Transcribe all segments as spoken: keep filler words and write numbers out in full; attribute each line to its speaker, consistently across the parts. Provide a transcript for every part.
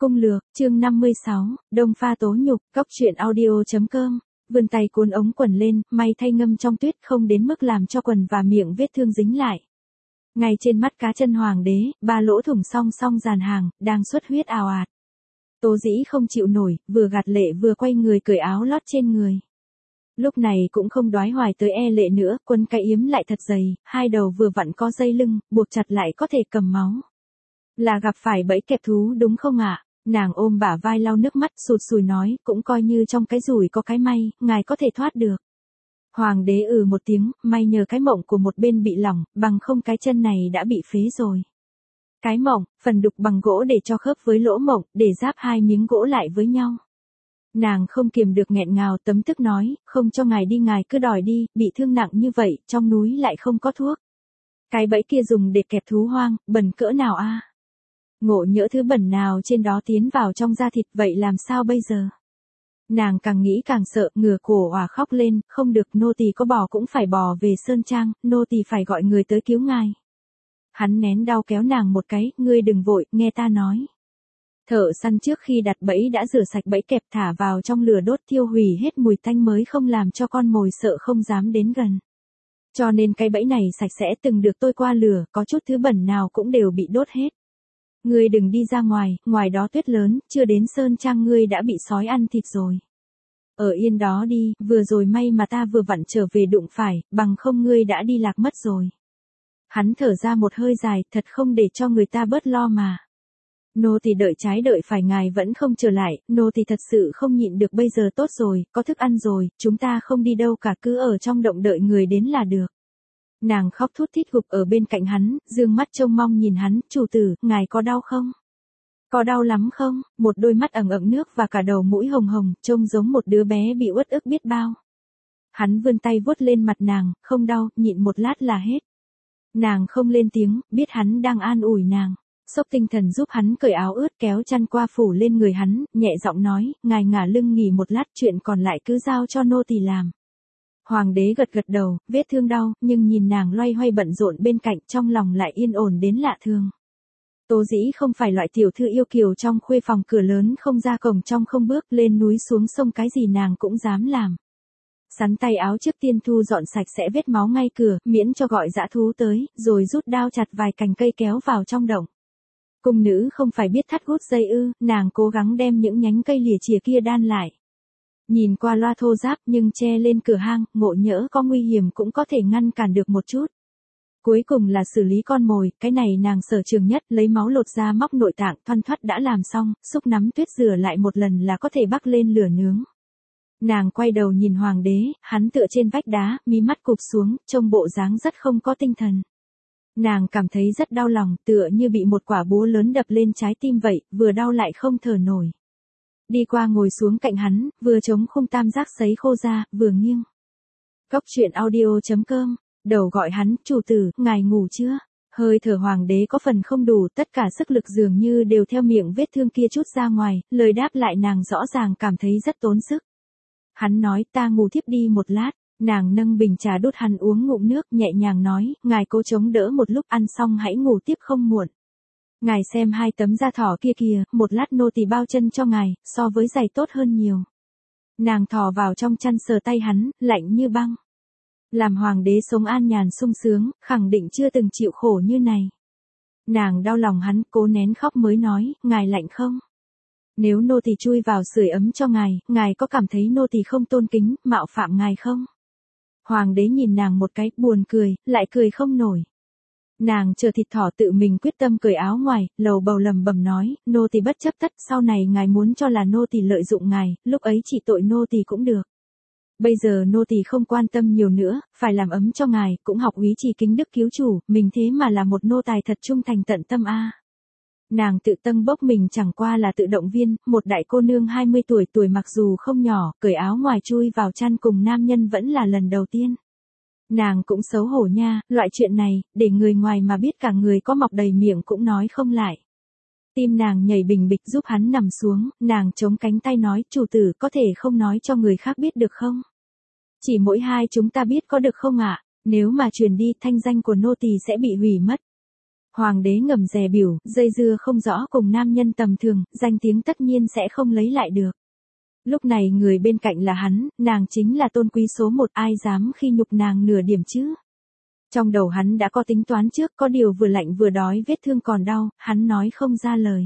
Speaker 1: Cung lược, chương năm mươi sáu, Đông pha tố nhục, Cóc truyện audio.com, vươn tay cuốn ống quần lên, may thay ngâm trong tuyết không đến mức làm cho quần và miệng vết thương dính lại. Ngay trên mắt cá chân hoàng đế, ba lỗ thủng song song dàn hàng, đang xuất huyết ào ạt. Tố dĩ không chịu nổi, vừa gạt lệ vừa quay người cởi áo lót trên người. Lúc này cũng không đoái hoài tới e lệ nữa, quấn cái yếm lại thật dày, hai đầu vừa vặn có dây lưng, buộc chặt lại có thể cầm máu. Là gặp phải bẫy kẹp thú đúng không ạ? Nàng ôm bả vai lau nước mắt sụt sùi nói, cũng coi như trong cái rủi có cái may, ngài có thể thoát được. Hoàng đế ừ một tiếng, may nhờ cái mộng của một bên bị lỏng, bằng không cái chân này đã bị phế rồi. Cái mộng, phần đục bằng gỗ để cho khớp với lỗ mộng, để giáp hai miếng gỗ lại với nhau. Nàng không kiềm được nghẹn ngào tấm tức nói, không cho ngài đi ngài cứ đòi đi, bị thương nặng như vậy, trong núi lại không có thuốc. Cái bẫy kia dùng để kẹp thú hoang, bẩn cỡ nào a? À? Ngộ nhỡ thứ bẩn nào trên đó tiến vào trong da thịt vậy làm sao bây giờ? Nàng càng nghĩ càng sợ, ngửa cổ òa khóc lên, không được, nô tỳ có bò cũng phải bò về Sơn Trang, nô tỳ phải gọi người tới cứu ngài. Hắn nén đau kéo nàng một cái, ngươi đừng vội, nghe ta nói. Thợ săn trước khi đặt bẫy đã rửa sạch bẫy kẹp thả vào trong lửa đốt thiêu hủy hết mùi tanh mới không làm cho con mồi sợ không dám đến gần. Cho nên cái bẫy này sạch sẽ từng được tôi qua lửa, có chút thứ bẩn nào cũng đều bị đốt hết. Ngươi đừng đi ra ngoài, ngoài đó tuyết lớn, chưa đến Sơn Trang ngươi đã bị sói ăn thịt rồi. Ở yên đó đi, vừa rồi may mà ta vừa vặn trở về đụng phải, bằng không ngươi đã đi lạc mất rồi. Hắn thở ra một hơi dài, thật không để cho người ta bớt lo mà. Nô tỳ đợi trái đợi phải ngài vẫn không trở lại, nô tỳ thật sự không nhịn được bây giờ tốt rồi, có thức ăn rồi, chúng ta không đi đâu cả cứ ở trong động đợi người đến là được. Nàng khóc thút thít gục ở bên cạnh hắn, dương mắt trông mong nhìn hắn, chủ tử, ngài có đau không? Có đau lắm không? Một đôi mắt ẩn ẩn nước và cả đầu mũi hồng hồng, trông giống một đứa bé bị uất ức biết bao. Hắn vươn tay vuốt lên mặt nàng, không đau, nhịn một lát là hết. Nàng không lên tiếng, biết hắn đang an ủi nàng. Sốc tinh thần giúp hắn cởi áo ướt kéo chăn qua phủ lên người hắn, nhẹ giọng nói, ngài ngả lưng nghỉ một lát, chuyện còn lại cứ giao cho nô tỳ làm. Hoàng đế gật gật đầu, vết thương đau, nhưng nhìn nàng loay hoay bận rộn bên cạnh trong lòng lại yên ổn đến lạ thường. Tố dĩ không phải loại tiểu thư yêu kiều trong khuê phòng cửa lớn không ra cổng trong không bước lên núi xuống sông cái gì nàng cũng dám làm. Sắn tay áo trước tiên thu dọn sạch sẽ vết máu ngay cửa, miễn cho gọi dã thú tới, rồi rút đao chặt vài cành cây kéo vào trong động. Cung nữ không phải biết thắt gút dây ư, nàng cố gắng đem những nhánh cây lìa chìa kia đan lại. Nhìn qua loa thô ráp nhưng che lên cửa hang, ngộ nhỡ có nguy hiểm cũng có thể ngăn cản được một chút. Cuối cùng là xử lý con mồi, cái này nàng sở trường nhất, lấy máu lột ra móc nội tạng, thoăn thoắt đã làm xong, xúc nắm tuyết rửa lại một lần là có thể bắc lên lửa nướng. Nàng quay đầu nhìn hoàng đế, hắn tựa trên vách đá, mí mắt cụp xuống, trông bộ dáng rất không có tinh thần. Nàng cảm thấy rất đau lòng, tựa như bị một quả búa lớn đập lên trái tim vậy, vừa đau lại không thở nổi. Đi qua ngồi xuống cạnh hắn, vừa chống khung tam giác sấy khô ra, vừa nghiêng. Cóc truyện audio.com, đầu gọi hắn, chủ tử, ngài ngủ chưa? Hơi thở hoàng đế có phần không đủ, tất cả sức lực dường như đều theo miệng vết thương kia trút ra ngoài, lời đáp lại nàng rõ ràng cảm thấy rất tốn sức. Hắn nói, ta ngủ thiếp đi một lát. Nàng nâng bình trà đút hắn uống ngụm nước, nhẹ nhàng nói, ngài cố chống đỡ một lúc, ăn xong hãy ngủ tiếp không muộn. Ngài xem hai tấm da thỏ kia kìa, một lát nô tỳ bao chân cho ngài, so với giày tốt hơn nhiều. Nàng thò vào trong chăn sờ tay hắn, lạnh như băng. Làm hoàng đế sống an nhàn sung sướng, khẳng định chưa từng chịu khổ như này. Nàng đau lòng hắn, cố nén khóc mới nói, ngài lạnh không? Nếu nô tỳ chui vào sưởi ấm cho ngài, ngài có cảm thấy nô tỳ không tôn kính, mạo phạm ngài không? Hoàng đế nhìn nàng một cái, buồn cười, lại cười không nổi. Nàng chờ thịt thỏ tự mình quyết tâm cởi áo ngoài, lầu bầu lầm bầm nói, nô tỳ bất chấp tất, sau này ngài muốn cho là nô tỳ lợi dụng ngài, lúc ấy chỉ tội nô tỳ cũng được. Bây giờ nô tỳ không quan tâm nhiều nữa, phải làm ấm cho ngài, cũng học úy trì kính đức cứu chủ, mình thế mà là một nô tài thật trung thành tận tâm a. À. Nàng tự tâm bốc mình chẳng qua là tự động viên, một đại cô nương hai mươi tuổi tuổi mặc dù không nhỏ, cởi áo ngoài chui vào chăn cùng nam nhân vẫn là lần đầu tiên. Nàng cũng xấu hổ nha, loại chuyện này, để người ngoài mà biết cả người có mọc đầy miệng cũng nói không lại. Tim nàng nhảy bình bịch giúp hắn nằm xuống, nàng chống cánh tay nói, chủ tử có thể không nói cho người khác biết được không? Chỉ mỗi hai chúng ta biết có được không ạ? À? Nếu mà truyền đi thanh danh của nô tỳ sẽ bị hủy mất. Hoàng đế ngầm dè biểu, dây dưa không rõ cùng nam nhân tầm thường, danh tiếng tất nhiên sẽ không lấy lại được. Lúc này người bên cạnh là hắn, nàng chính là tôn quý số một, ai dám khi nhục nàng nửa điểm chứ. Trong đầu hắn đã có tính toán trước, có điều vừa lạnh vừa đói vết thương còn đau, hắn nói không ra lời.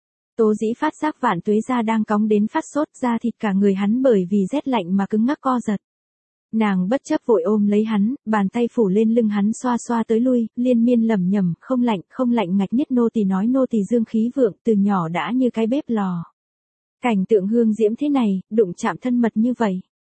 Speaker 1: Tố Dĩ phát giác Vạn Tuế Gia đang cóng đến phát sốt, da thịt cả người hắn bởi vì rét lạnh mà cứng ngắc co giật. Nàng bất chấp vội ôm lấy hắn, bàn tay phủ lên lưng hắn xoa xoa tới lui, liên miên lẩm nhẩm, không lạnh, không lạnh, ngạch nhất nô tỳ nói nô tỳ dương khí vượng, từ nhỏ đã như cái bếp lò. Cảnh tượng hương diễm thế này, đụng chạm thân mật như vậy.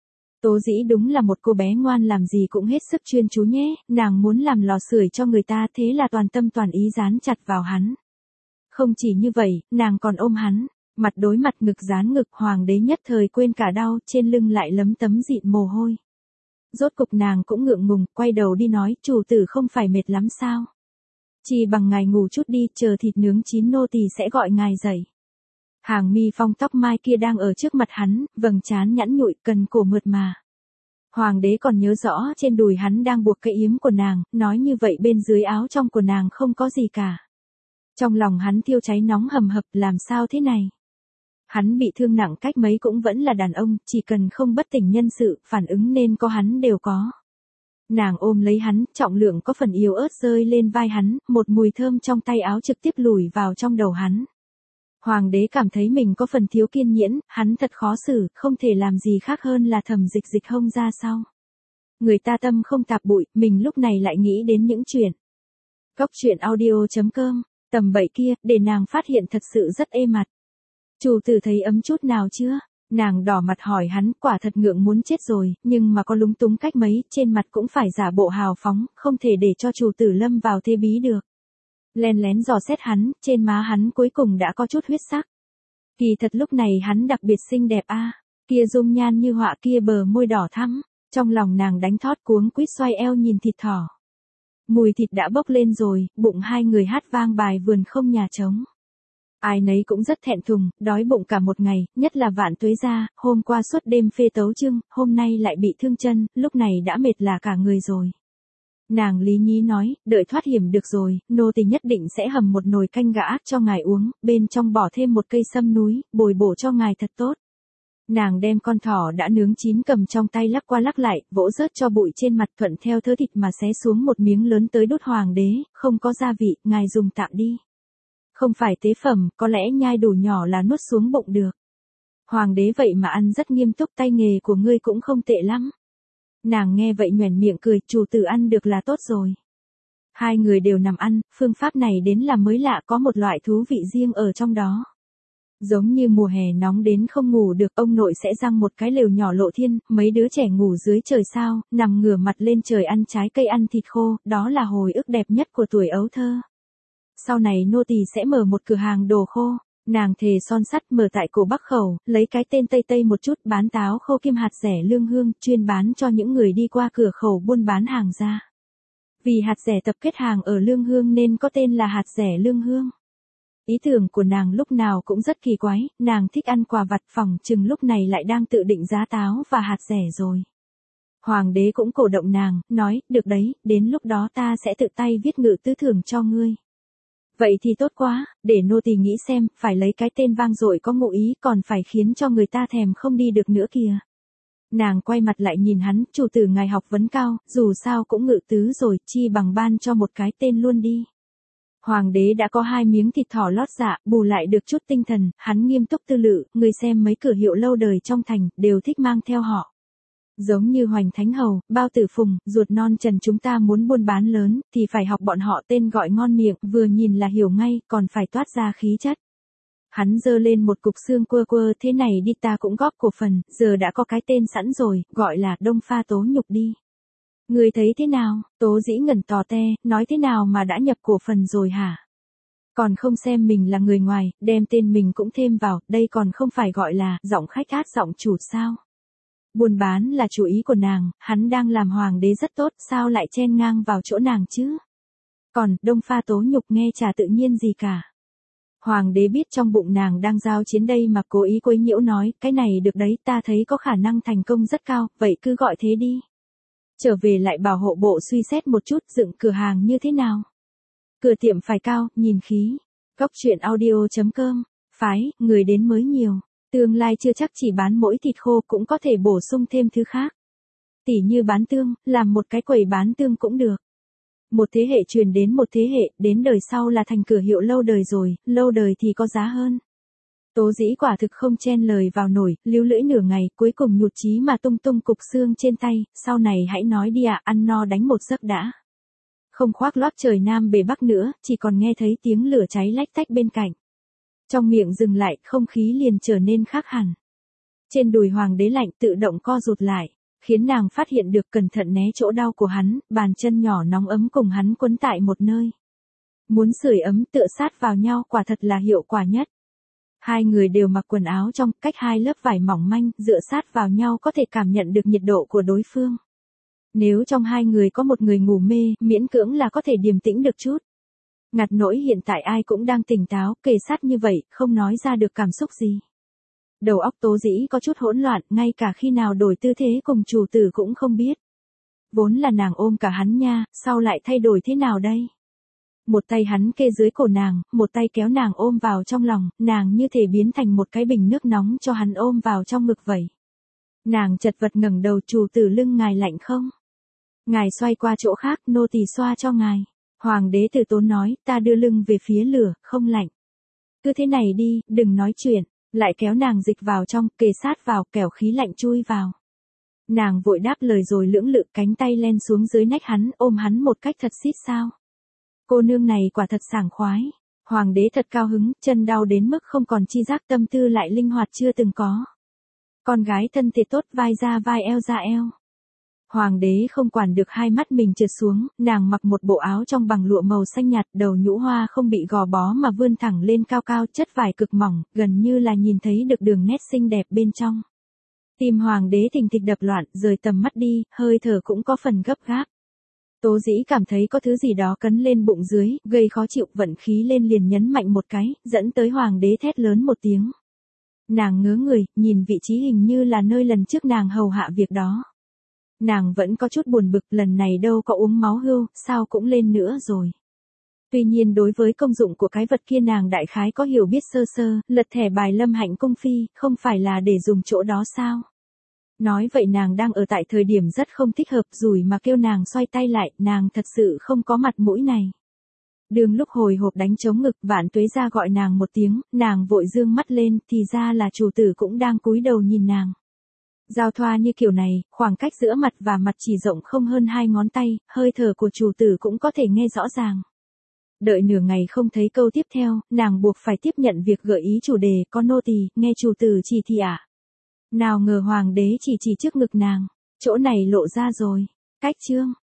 Speaker 1: Tố Dĩ đúng là một cô bé ngoan, làm gì cũng hết sức chuyên chú nhé, nàng muốn làm lò sưởi cho người ta, thế là toàn tâm toàn ý dán chặt vào hắn. Không chỉ như vậy, nàng còn ôm hắn, mặt đối mặt, ngực dán ngực, hoàng đế nhất thời quên cả đau, trên lưng lại lấm tấm dịn mồ hôi. Rốt cục nàng cũng ngượng ngùng, quay đầu đi nói, chủ tử không phải mệt lắm sao? Chỉ bằng ngài ngủ chút đi, chờ thịt nướng chín nô tỳ sẽ gọi ngài dậy. Hàng mi phong tóc mai kia đang ở trước mặt hắn, vầng trán nhẵn nhụi, cần cổ mượt mà. Hoàng đế còn nhớ rõ trên đùi hắn đang buộc cái yếm của nàng, nói như vậy bên dưới áo trong của nàng không có gì cả. Trong lòng hắn thiêu cháy nóng hầm hập, làm sao thế này? Hắn bị thương nặng cách mấy cũng vẫn là đàn ông, chỉ cần không bất tỉnh nhân sự, phản ứng nên có hắn đều có. Nàng ôm lấy hắn, trọng lượng có phần yếu ớt rơi lên vai hắn, một mùi thơm trong tay áo trực tiếp lùi vào trong đầu hắn. Hoàng đế cảm thấy mình có phần thiếu kiên nhẫn, hắn thật khó xử, không thể làm gì khác hơn là thầm dịch dịch hông ra sau. Người ta tâm không tạp bụi, mình lúc này lại nghĩ đến những chuyện. Cốc truyện audio chấm com, tầm bậy kia, để nàng phát hiện thật sự rất ê mặt. Chủ tử thấy ấm chút nào chưa? Nàng đỏ mặt hỏi hắn, quả thật ngượng muốn chết rồi, nhưng mà có lúng túng cách mấy, trên mặt cũng phải giả bộ hào phóng, không thể để cho chủ tử lâm vào thế bí được. Len lén dò xét hắn, trên má hắn cuối cùng đã có chút huyết sắc. Kỳ thật lúc này hắn đặc biệt xinh đẹp a, kia dung nhan như họa, kia bờ môi đỏ thắm, trong lòng nàng đánh thót cuống quýt xoay eo nhìn thịt thỏ. Mùi thịt đã bốc lên rồi, bụng hai người hát vang bài vườn không nhà trống. Ai nấy cũng rất thẹn thùng, đói bụng cả một ngày, nhất là Vạn Tuế Gia, hôm qua suốt đêm phê tấu chương, hôm nay lại bị thương chân, lúc này đã mệt là cả người rồi. Nàng lý nhí nói, đợi thoát hiểm được rồi, nô tỳ nhất định sẽ hầm một nồi canh gà ác cho ngài uống, bên trong bỏ thêm một cây sâm núi, bồi bổ cho ngài thật tốt. Nàng đem con thỏ đã nướng chín cầm trong tay lắc qua lắc lại, vỗ rớt cho bụi trên mặt, thuận theo thớ thịt mà xé xuống một miếng lớn tới đút hoàng đế, không có gia vị, ngài dùng tạm đi. Không phải tế phẩm, có lẽ nhai đủ nhỏ là nuốt xuống bụng được. Hoàng đế vậy mà ăn rất nghiêm túc, tay nghề của ngươi cũng không tệ lắm. Nàng nghe vậy nhoẻn miệng cười, chủ tử ăn được là tốt rồi. Hai người đều nằm ăn, phương pháp này đến là mới lạ, có một loại thú vị riêng ở trong đó. Giống như mùa hè nóng đến không ngủ được, ông nội sẽ giăng một cái lều nhỏ lộ thiên, mấy đứa trẻ ngủ dưới trời sao, nằm ngửa mặt lên trời ăn trái cây ăn thịt khô, đó là hồi ức đẹp nhất của tuổi ấu thơ. Sau này nô tỳ sẽ mở một cửa hàng đồ khô, nàng thề son sắt, mở tại cổ Bắc Khẩu, lấy cái tên Tây Tây một chút, bán táo khô kim hạt rẻ lương hương, chuyên bán cho những người đi qua cửa khẩu buôn bán hàng ra. Vì hạt rẻ tập kết hàng ở lương hương nên có tên là hạt rẻ lương hương. Ý tưởng của nàng lúc nào cũng rất kỳ quái, nàng thích ăn quà vặt, phỏng chừng lúc này lại đang tự định giá táo và hạt rẻ rồi. Hoàng đế cũng cổ động nàng, nói, được đấy, đến lúc đó ta sẽ tự tay viết ngự tứ thưởng cho ngươi. Vậy thì tốt quá, để nô tỳ nghĩ xem, phải lấy cái tên vang dội có ngụ ý, còn phải khiến cho người ta thèm không đi được nữa kìa. Nàng quay mặt lại nhìn hắn, chủ tử ngài học vấn cao, dù sao cũng ngự tứ rồi, chi bằng ban cho một cái tên luôn đi. Hoàng đế đã có hai miếng thịt thỏ lót dạ, bù lại được chút tinh thần, hắn nghiêm túc tư lự, người xem mấy cửa hiệu lâu đời trong thành, đều thích mang theo họ. Giống như Hoành Thánh Hầu, Bao Tử Phùng, ruột non Trần, chúng ta muốn buôn bán lớn, thì phải học bọn họ tên gọi ngon miệng, vừa nhìn là hiểu ngay, còn phải toát ra khí chất. Hắn giơ lên một cục xương quơ quơ, thế này đi, ta cũng góp cổ phần, giờ đã có cái tên sẵn rồi, gọi là Đông Pha Tố Nhục đi. Người thấy thế nào? Tố Dĩ ngẩn tò te, nói thế nào mà đã nhập cổ phần rồi hả? Còn không xem mình là người ngoài, đem tên mình cũng thêm vào, đây còn không phải gọi là giọng khách át giọng chủ sao? Buôn bán là chủ ý của nàng, hắn đang làm hoàng đế rất tốt, sao lại chen ngang vào chỗ nàng chứ? Còn, Đông Pha Tố Nhục nghe chả tự nhiên gì cả. Hoàng đế biết trong bụng nàng đang giao chiến đây mà cố ý quấy nhiễu nói, cái này được đấy, ta thấy có khả năng thành công rất cao, vậy cứ gọi thế đi. Trở về lại bảo hộ bộ suy xét một chút, dựng cửa hàng như thế nào? cửa tiệm phải cao, nhìn khí. Góc chuyện audio.com, phái, người đến mới nhiều. Tương lai chưa chắc chỉ bán mỗi thịt khô cũng có thể bổ sung thêm thứ khác. Tỉ như bán tương, làm một cái quầy bán tương cũng được. Một thế hệ truyền đến một thế hệ, đến đời sau là thành cửa hiệu lâu đời rồi, lâu đời thì có giá hơn. Tố Dĩ quả thực không chen lời vào nổi, líu lưỡi nửa ngày, cuối cùng nhụt chí mà tung tung cục xương trên tay, sau này hãy nói đi ạ, ăn no đánh một giấc đã. Không khoác lác trời Nam bề Bắc nữa, chỉ còn nghe thấy tiếng lửa cháy lách tách bên cạnh. Trong miệng dừng lại, không khí liền trở nên khác hẳn. Trên đùi hoàng đế lạnh tự động co rụt lại, khiến nàng phát hiện được cẩn thận né chỗ đau của hắn, bàn chân nhỏ nóng ấm cùng hắn quấn tại một nơi. Muốn sưởi ấm tựa sát vào nhau quả thật là hiệu quả nhất. Hai người đều mặc quần áo trong, cách hai lớp vải mỏng manh, dựa sát vào nhau có thể cảm nhận được nhiệt độ của đối phương. Nếu trong hai người có một người ngủ mê, miễn cưỡng là có thể điềm tĩnh được chút. Ngặt nỗi hiện tại ai cũng đang tỉnh táo, kề sát như vậy, không nói ra được cảm xúc gì. Đầu óc Tố Dĩ có chút hỗn loạn, ngay cả khi nào đổi tư thế cùng chủ tử cũng không biết. Vốn là nàng ôm cả hắn nha, sao lại thay đổi thế nào đây? Một tay hắn kê dưới cổ nàng, một tay kéo nàng ôm vào trong lòng, nàng như thể biến thành một cái bình nước nóng cho hắn ôm vào trong ngực vậy. Nàng chật vật ngẩng đầu, chủ tử lưng ngài lạnh không? Ngài xoay qua chỗ khác, nô tỳ xoa cho ngài. Hoàng đế từ tốn nói, ta đưa lưng về phía lửa, không lạnh. Cứ thế này đi, đừng nói chuyện, lại kéo nàng dịch vào trong, kề sát vào, kẻo khí lạnh chui vào. Nàng vội đáp lời rồi lưỡng lự cánh tay len xuống dưới nách hắn, ôm hắn một cách thật xít sao. Cô nương này quả thật sảng khoái. Hoàng đế thật cao hứng, chân đau đến mức không còn chi giác, tâm tư lại linh hoạt chưa từng có. Con gái thân thiệt tốt, vai ra vai eo ra eo. Hoàng đế không quản được hai mắt mình trượt xuống, nàng mặc một bộ áo trong bằng lụa màu xanh nhạt, đầu nhũ hoa không bị gò bó mà vươn thẳng lên cao cao, chất vải cực mỏng, gần như là nhìn thấy được đường nét xinh đẹp bên trong. Tim hoàng đế thình thịch đập loạn, rời tầm mắt đi, hơi thở cũng có phần gấp gáp. Tố Dĩ cảm thấy có thứ gì đó cấn lên bụng dưới, gây khó chịu, vận khí lên liền nhấn mạnh một cái, dẫn tới hoàng đế thét lớn một tiếng. Nàng ngớ người, nhìn vị trí hình như là nơi lần trước nàng hầu hạ việc đó. Nàng vẫn có chút buồn bực, lần này đâu có uống máu hươu, sao cũng lên nữa rồi. Tuy nhiên đối với công dụng của cái vật kia nàng đại khái có hiểu biết sơ sơ, lật thẻ bài Lâm Hạnh cung phi, không phải là để dùng chỗ đó sao? Nói vậy nàng đang ở tại thời điểm rất không thích hợp, rủi mà kêu nàng xoay tay lại, nàng thật sự không có mặt mũi này. Đường lúc hồi hộp đánh trống ngực, Vạn Tuế ra gọi nàng một tiếng, nàng vội dương mắt lên, thì ra là chủ tử cũng đang cúi đầu nhìn nàng. Giao thoa như kiểu này, khoảng cách giữa mặt và mặt chỉ rộng không hơn hai ngón tay, hơi thở của chủ tử cũng có thể nghe rõ ràng. Đợi nửa ngày không thấy câu tiếp theo, nàng buộc phải tiếp nhận việc gợi ý chủ đề, có nô tỳ, nghe chủ tử chỉ thị ạ. À. Nào ngờ hoàng đế chỉ chỉ trước ngực nàng, chỗ này lộ ra rồi, cách chương.